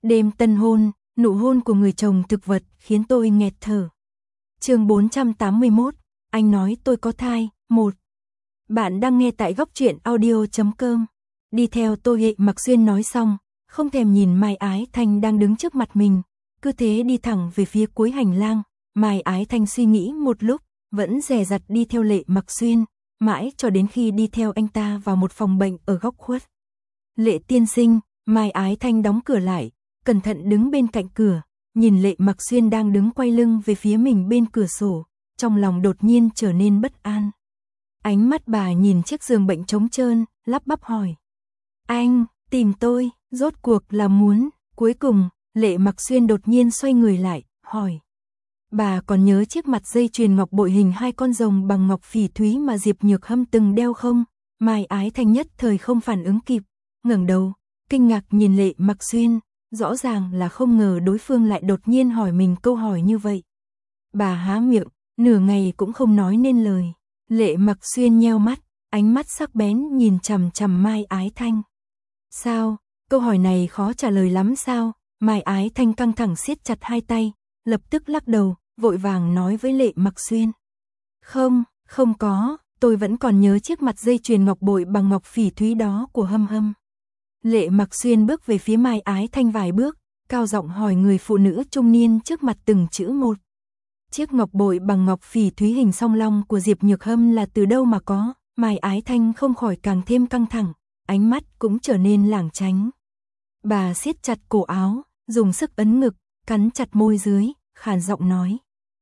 Đêm tân hôn, nụ hôn của người chồng thực vật khiến tôi nghẹt thở. Chương 481, anh nói tôi có thai. 1. Bạn đang nghe tại góc truyện audio.com. Đi theo Tô Hệ Mặc Xuyên nói xong, không thèm nhìn Mai Ái Thanh đang đứng trước mặt mình, cứ thế đi thẳng về phía cuối hành lang. Mai Ái Thanh suy nghĩ một lúc, vẫn dè dặt đi theo Lệ Mặc Xuyên, mãi cho đến khi đi theo anh ta vào một phòng bệnh ở góc khuất. Lệ tiên sinh, Mai Ái Thanh đóng cửa lại, cẩn thận đứng bên cạnh cửa, nhìn Lệ Mặc Xuyên đang đứng quay lưng về phía mình bên cửa sổ, trong lòng đột nhiên trở nên bất an. Ánh mắt bà nhìn chiếc giường bệnh trống trơn, lắp bắp hỏi. Anh, tìm tôi, rốt cuộc là muốn. Cuối cùng, Lệ Mặc Xuyên đột nhiên xoay người lại, hỏi. Bà còn nhớ chiếc mặt dây chuyền ngọc bội hình 2 con rồng bằng ngọc phỉ thúy mà Diệp Nhược Hâm từng đeo không? Mai Ái Thanh nhất thời không phản ứng kịp, ngẩng đầu, kinh ngạc nhìn Lệ Mặc Xuyên, rõ ràng là không ngờ đối phương lại đột nhiên hỏi mình câu hỏi như vậy. Bà há miệng, nửa ngày cũng không nói nên lời. Lệ Mặc Xuyên nheo mắt, ánh mắt sắc bén nhìn chằm chằm Mai Ái Thanh. Sao, câu hỏi này khó trả lời lắm sao? Mai Ái Thanh căng thẳng siết chặt hai tay, lập tức lắc đầu, vội vàng nói với Lệ Mặc Xuyên. Không có, tôi vẫn còn nhớ chiếc mặt dây chuyền ngọc bội bằng ngọc phỉ thúy đó của Hâm Hâm. Lệ Mặc Xuyên bước về phía Mai Ái Thanh vài bước, cao giọng hỏi người phụ nữ trung niên trước mặt từng chữ một. Chiếc ngọc bội bằng ngọc phỉ thúy hình song long của Diệp Nhược Hâm là từ đâu mà có? Mai Ái Thanh không khỏi càng thêm căng thẳng, ánh mắt cũng trở nên lảng tránh. Bà siết chặt cổ áo, dùng sức ấn ngực, cắn chặt môi dưới, khàn giọng nói.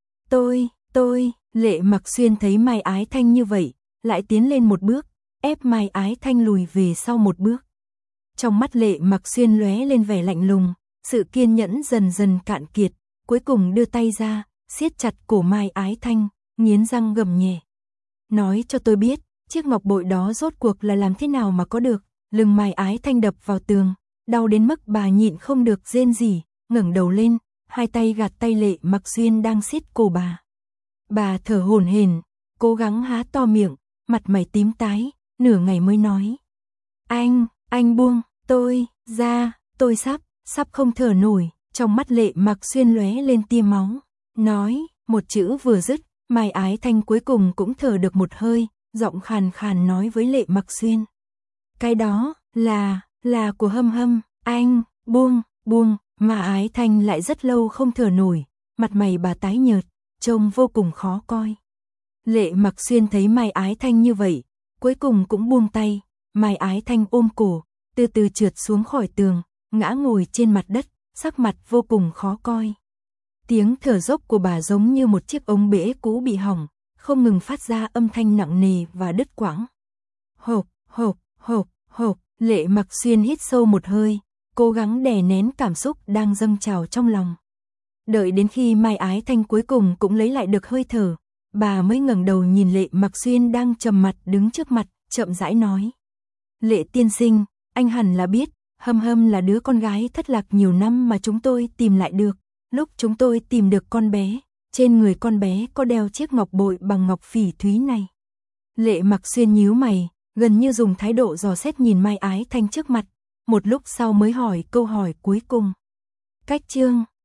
Tôi, Lệ Mặc Xuyên thấy Mai Ái Thanh như vậy, lại tiến lên một bước, ép Mai Ái Thanh lùi về sau một bước. Trong mắt Lệ Mặc Xuyên lóe lên vẻ lạnh lùng, sự kiên nhẫn dần dần cạn kiệt, cuối cùng đưa tay ra, siết chặt cổ Mai Ái Thanh, nghiến răng gầm nhẹ. Nói cho tôi biết, chiếc ngọc bội đó rốt cuộc là làm thế nào mà có được? Lưng Mai Ái Thanh đập vào tường, đau đến mức bà nhịn không được rên rỉ, ngẩng đầu lên, hai tay gạt tay Lệ Mặc Xuyên đang siết cổ bà. Bà thở hổn hển, cố gắng há to miệng, mặt mày tím tái, nửa ngày mới nói. Anh buông, tôi ra, tôi sắp không thở nổi. Trong mắt Lệ Mặc Xuyên lóe lên tia máu. Nói, một chữ vừa dứt, Mai Ái Thanh cuối cùng cũng thở được một hơi, giọng khàn khàn nói với Lệ Mặc Xuyên. Cái đó, là của Hâm Hâm, anh, buông, mà Ái Thanh lại rất lâu không thở nổi, mặt mày bà tái nhợt, trông vô cùng khó coi. Lệ Mặc Xuyên thấy Mai Ái Thanh như vậy, cuối cùng cũng buông tay, Mai Ái Thanh ôm cổ, từ từ trượt xuống khỏi tường, ngã ngồi trên mặt đất, sắc mặt vô cùng khó coi. Tiếng thở dốc của bà giống như một chiếc ống bể cũ bị hỏng, không ngừng phát ra âm thanh nặng nề và đứt quãng. Hộp, Lệ Mặc Xuyên hít sâu một hơi, cố gắng đè nén cảm xúc đang dâng trào trong lòng. Đợi đến khi Mai Ái Thanh cuối cùng cũng lấy lại được hơi thở, bà mới ngẩng đầu nhìn Lệ Mặc Xuyên đang trầm mặt đứng trước mặt, chậm rãi nói. Lệ tiên sinh, anh hẳn là biết, Hâm Hâm là đứa con gái thất lạc nhiều năm mà chúng tôi tìm lại được. Lúc chúng tôi tìm được con bé, trên người con bé có đeo chiếc ngọc bội bằng ngọc phỉ thúy này. Lệ Mặc Xuyên nhíu mày, gần như dùng thái độ dò xét nhìn Mai Ái Thanh trước mặt, một lúc sau mới hỏi câu hỏi cuối cùng. Cách chương